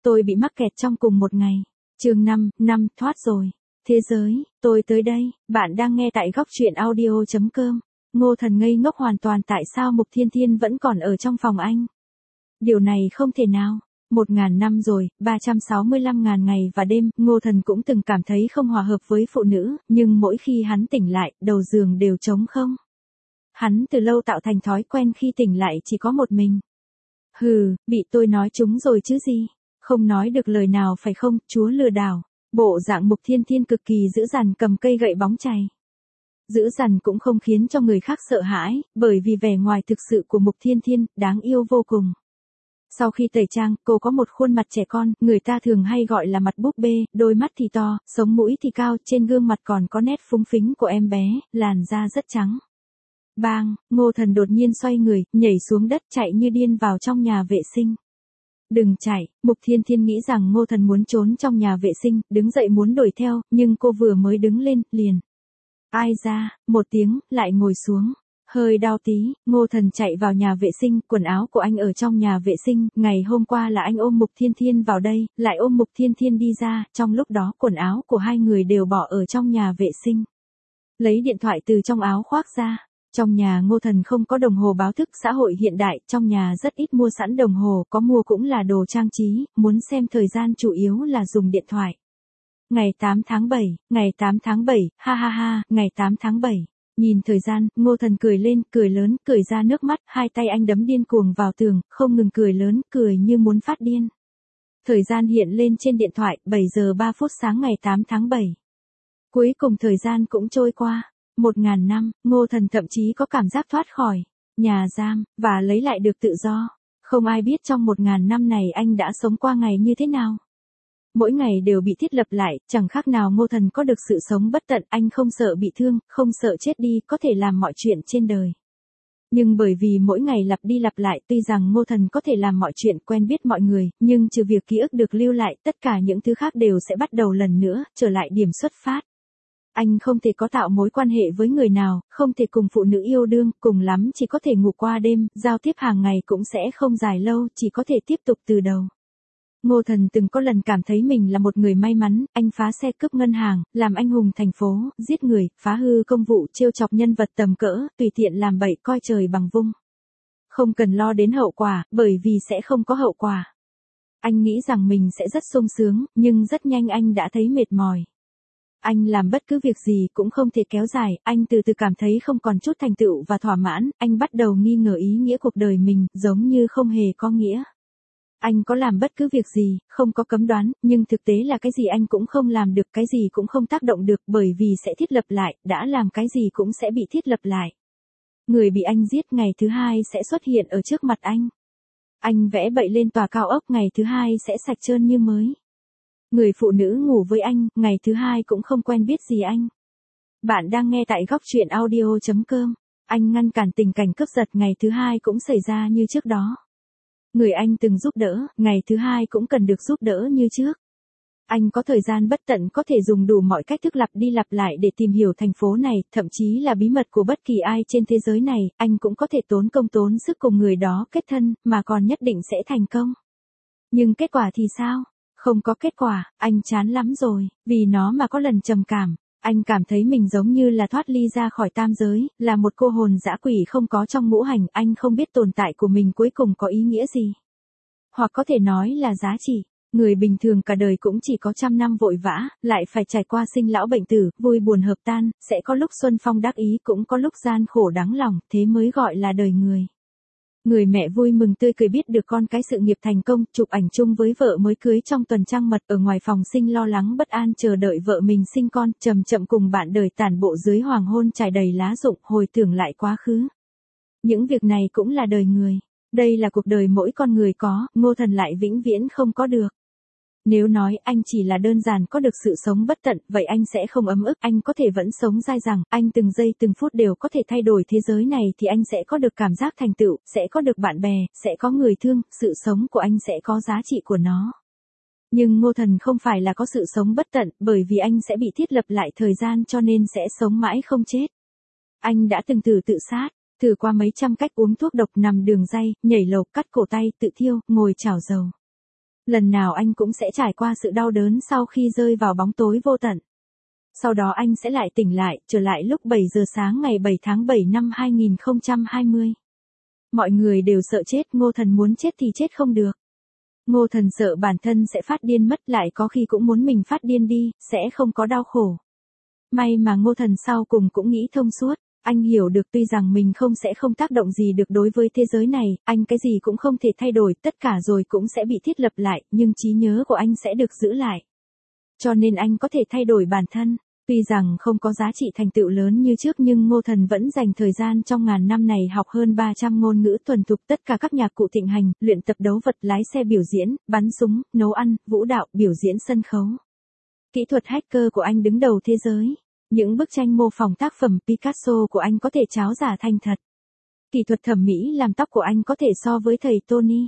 tôi bị mắc kẹt trong cùng một ngày. Chương 5, thoát rồi. Thế giới, tôi tới đây, bạn đang nghe tại góc truyện audio.com. Ngô Thần ngây ngốc hoàn toàn tại sao Mục Thiên Thiên vẫn còn ở trong phòng anh. Điều này không thể nào. 1000 năm rồi, 365.000 ngày và đêm, Ngô Thần cũng từng cảm thấy không hòa hợp với phụ nữ, nhưng mỗi khi hắn tỉnh lại, đầu giường đều trống không. Hắn từ lâu tạo thành thói quen khi tỉnh lại chỉ có một mình. Hừ, bị tôi nói trúng rồi chứ gì. Không nói được lời nào phải không, chúa lừa đảo. Bộ dạng Mục Thiên Thiên cực kỳ dữ dằn cầm cây gậy bóng chày. Dữ dằn cũng không khiến cho người khác sợ hãi, bởi vì vẻ ngoài thực sự của Mục Thiên Thiên, đáng yêu vô cùng. Sau khi tẩy trang, cô có một khuôn mặt trẻ con, người ta thường hay gọi là mặt búp bê, đôi mắt thì to, sống mũi thì cao, trên gương mặt còn có nét phúng phính của em bé, làn da rất trắng. Bang, Ngô Thần đột nhiên xoay người, nhảy xuống đất chạy như điên vào trong nhà vệ sinh. Đừng chạy, Mục Thiên Thiên nghĩ rằng Ngô Thần muốn trốn trong nhà vệ sinh, đứng dậy muốn đuổi theo, nhưng cô vừa mới đứng lên, liền. Ai ra, một tiếng, lại ngồi xuống. Hơi đau tí, Ngô Thần chạy vào nhà vệ sinh, quần áo của anh ở trong nhà vệ sinh, ngày hôm qua là anh ôm Mục Thiên Thiên vào đây, lại ôm Mục Thiên Thiên đi ra, trong lúc đó quần áo của hai người đều bỏ ở trong nhà vệ sinh. Lấy điện thoại từ trong áo khoác ra. Trong nhà Ngô Thần không có đồng hồ báo thức xã hội hiện đại, trong nhà rất ít mua sẵn đồng hồ, có mua cũng là đồ trang trí, muốn xem thời gian chủ yếu là dùng điện thoại. Ngày 8 tháng 7, ngày 8 tháng 7, ha ha ha, ngày 8 tháng 7. Nhìn thời gian, Ngô Thần cười lên, cười lớn, cười ra nước mắt, hai tay anh đấm điên cuồng vào tường, không ngừng cười lớn, cười như muốn phát điên. Thời gian hiện lên trên điện thoại, 7 giờ 3 phút sáng ngày 8 tháng 7. Cuối cùng thời gian cũng trôi qua. 1000 năm, Ngô Thần thậm chí có cảm giác thoát khỏi nhà giam, và lấy lại được tự do. Không ai biết trong 1000 năm này anh đã sống qua ngày như thế nào. Mỗi ngày đều bị thiết lập lại, chẳng khác nào Ngô Thần có được sự sống bất tận, anh không sợ bị thương, không sợ chết đi, có thể làm mọi chuyện trên đời. Nhưng bởi vì mỗi ngày lặp đi lặp lại, tuy rằng Ngô Thần có thể làm mọi chuyện, quen biết mọi người, nhưng trừ việc ký ức được lưu lại, tất cả những thứ khác đều sẽ bắt đầu lần nữa, trở lại điểm xuất phát. Anh không thể có tạo mối quan hệ với người nào, không thể cùng phụ nữ yêu đương, cùng lắm chỉ có thể ngủ qua đêm, giao tiếp hàng ngày cũng sẽ không dài lâu, chỉ có thể tiếp tục từ đầu. Ngô Thần từng có lần cảm thấy mình là một người may mắn, anh phá xe cướp ngân hàng, làm anh hùng thành phố, giết người, phá hư công vụ, trêu chọc nhân vật tầm cỡ, tùy tiện làm bậy, coi trời bằng vung. Không cần lo đến hậu quả, bởi vì sẽ không có hậu quả. Anh nghĩ rằng mình sẽ rất sung sướng, nhưng rất nhanh anh đã thấy mệt mỏi. Anh làm bất cứ việc gì cũng không thể kéo dài, anh từ từ cảm thấy không còn chút thành tựu và thỏa mãn, anh bắt đầu nghi ngờ ý nghĩa cuộc đời mình, giống như không hề có nghĩa. Anh có làm bất cứ việc gì, không có cấm đoán, nhưng thực tế là cái gì anh cũng không làm được, cái gì cũng không tác động được, bởi vì sẽ thiết lập lại, đã làm cái gì cũng sẽ bị thiết lập lại. Người bị anh giết ngày thứ hai sẽ xuất hiện ở trước mặt anh. Anh vẽ bậy lên tòa cao ốc ngày thứ hai sẽ sạch trơn như mới. Người phụ nữ ngủ với anh, ngày thứ hai cũng không quen biết gì anh. Bạn đang nghe tại góc truyện audio.com. Anh ngăn cản tình cảnh cướp giật ngày thứ hai cũng xảy ra như trước đó. Người anh từng giúp đỡ, ngày thứ hai cũng cần được giúp đỡ như trước. Anh có thời gian bất tận có thể dùng đủ mọi cách thức lặp đi lặp lại để tìm hiểu thành phố này, thậm chí là bí mật của bất kỳ ai trên thế giới này, anh cũng có thể tốn công tốn sức cùng người đó kết thân, mà còn nhất định sẽ thành công. Nhưng kết quả thì sao? Không có kết quả, anh chán lắm rồi, vì nó mà có lần trầm cảm. Anh cảm thấy mình giống như là thoát ly ra khỏi tam giới, là một cô hồn dã quỷ không có trong ngũ hành, anh không biết tồn tại của mình cuối cùng có ý nghĩa gì. Hoặc có thể nói là giá trị. Người bình thường cả đời cũng chỉ có 100 năm vội vã, lại phải trải qua sinh lão bệnh tử, vui buồn hợp tan, sẽ có lúc xuân phong đắc ý cũng có lúc gian khổ đắng lòng, thế mới gọi là đời người. Người mẹ vui mừng tươi cười biết được con cái sự nghiệp thành công, chụp ảnh chung với vợ mới cưới trong tuần trăng mật, ở ngoài phòng sinh lo lắng bất an chờ đợi vợ mình sinh con, chậm chậm cùng bạn đời tản bộ dưới hoàng hôn trải đầy lá rụng, hồi tưởng lại quá khứ. Những việc này cũng là đời người. Đây là cuộc đời mỗi con người có, Ngô Thần lại vĩnh viễn không có được. Nếu nói anh chỉ là đơn giản có được sự sống bất tận, vậy anh sẽ không ấm ức, anh có thể vẫn sống dai dẳng, anh từng giây từng phút đều có thể thay đổi thế giới này thì anh sẽ có được cảm giác thành tựu, sẽ có được bạn bè, sẽ có người thương, sự sống của anh sẽ có giá trị của nó. Nhưng Ngô Thần không phải là có sự sống bất tận, bởi vì anh sẽ bị thiết lập lại thời gian cho nên sẽ sống mãi không chết. Anh đã từng thử tự sát, thử qua mấy trăm cách uống thuốc độc, nằm đường ray, nhảy lầu, cắt cổ tay, tự thiêu, ngồi chảo dầu. Lần nào anh cũng sẽ trải qua sự đau đớn sau khi rơi vào bóng tối vô tận. Sau đó anh sẽ lại tỉnh lại, trở lại lúc 7 giờ sáng ngày 7 tháng 7 năm 2020. Mọi người đều sợ chết, Ngô Thần muốn chết thì chết không được. Ngô Thần sợ bản thân sẽ phát điên mất, lại có khi cũng muốn mình phát điên đi, sẽ không có đau khổ. May mà Ngô Thần sau cùng cũng nghĩ thông suốt. Anh hiểu được tuy rằng mình không tác động gì được đối với thế giới này, anh cái gì cũng không thể thay đổi, tất cả rồi cũng sẽ bị thiết lập lại, nhưng trí nhớ của anh sẽ được giữ lại. Cho nên anh có thể thay đổi bản thân. Tuy rằng không có giá trị thành tựu lớn như trước nhưng Ngô Thần vẫn dành thời gian trong ngàn năm này học hơn 300 ngôn ngữ thuần thục, tất cả các nhạc cụ thịnh hành, luyện tập đấu vật, lái xe biểu diễn, bắn súng, nấu ăn, vũ đạo, biểu diễn sân khấu. Kỹ thuật hacker của anh đứng đầu thế giới. Những bức tranh mô phỏng tác phẩm Picasso của anh có thể tráo giả thành thật. Kỹ thuật thẩm mỹ làm tóc của anh có thể so với thầy Tony.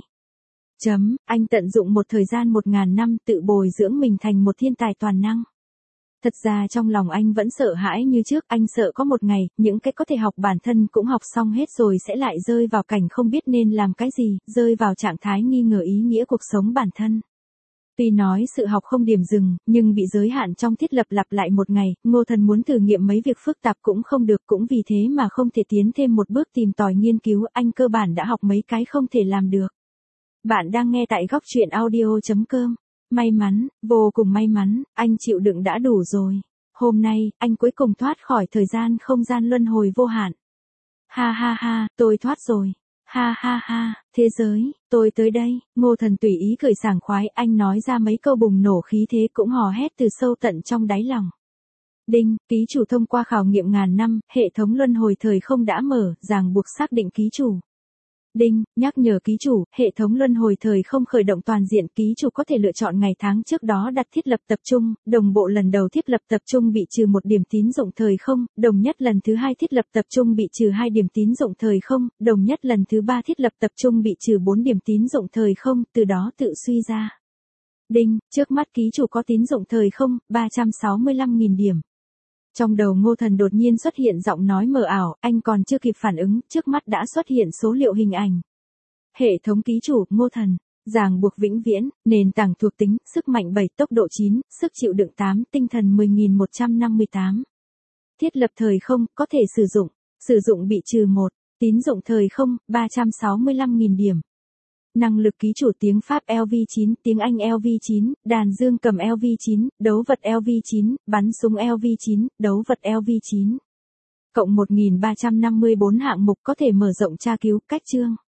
Anh tận dụng một thời gian 1000 năm tự bồi dưỡng mình thành một thiên tài toàn năng. Thật ra trong lòng anh vẫn sợ hãi như trước, anh sợ có một ngày, những cái có thể học bản thân cũng học xong hết rồi sẽ lại rơi vào cảnh không biết nên làm cái gì, rơi vào trạng thái nghi ngờ ý nghĩa cuộc sống bản thân. Tuy nói sự học không điểm dừng, nhưng bị giới hạn trong thiết lập lặp lại một ngày, Ngô Thần muốn thử nghiệm mấy việc phức tạp cũng không được, cũng vì thế mà không thể tiến thêm một bước tìm tòi nghiên cứu, anh cơ bản đã học mấy cái không thể làm được. Bạn đang nghe tại góc truyện audio.com. May mắn, vô cùng may mắn, anh chịu đựng đã đủ rồi. Hôm nay, anh cuối cùng thoát khỏi thời gian không gian luân hồi vô hạn. Ha ha ha, tôi thoát rồi. Ha ha ha, thế giới, tôi tới đây. Ngô Thần tùy ý cười sảng khoái, anh nói ra mấy câu bùng nổ khí thế cũng hò hét từ sâu tận trong đáy lòng. Đinh, ký chủ thông qua khảo nghiệm ngàn năm, hệ thống luân hồi thời không đã mở, ràng buộc xác định ký chủ. Đinh, nhắc nhở ký chủ, hệ thống luân hồi thời không khởi động toàn diện, ký chủ có thể lựa chọn ngày tháng trước đó đặt thiết lập tập trung, đồng bộ lần đầu thiết lập tập trung bị trừ 1 điểm tín dụng thời không, đồng nhất lần thứ 2 thiết lập tập trung bị trừ 2 điểm tín dụng thời không, đồng nhất lần thứ 3 thiết lập tập trung bị trừ 4 điểm tín dụng thời không, từ đó tự suy ra. Đinh, trước mắt ký chủ có tín dụng thời không, 365.000 điểm. Trong đầu Ngô Thần đột nhiên xuất hiện giọng nói mờ ảo, anh còn chưa kịp phản ứng, trước mắt đã xuất hiện số liệu hình ảnh. Hệ thống ký chủ, Ngô Thần, ràng buộc vĩnh viễn, nền tảng thuộc tính, sức mạnh 7, tốc độ 9, sức chịu đựng 8, tinh thần 10.158. Thiết lập thời không, có thể sử dụng bị trừ 1, tín dụng thời không, 365.000 điểm. Năng lực ký chủ tiếng Pháp LV9, tiếng Anh LV9, đàn dương cầm LV9, đấu vật LV9, bắn súng LV9, đấu vật LV9. Cộng 1354 hạng mục có thể mở rộng tra cứu, cách chương.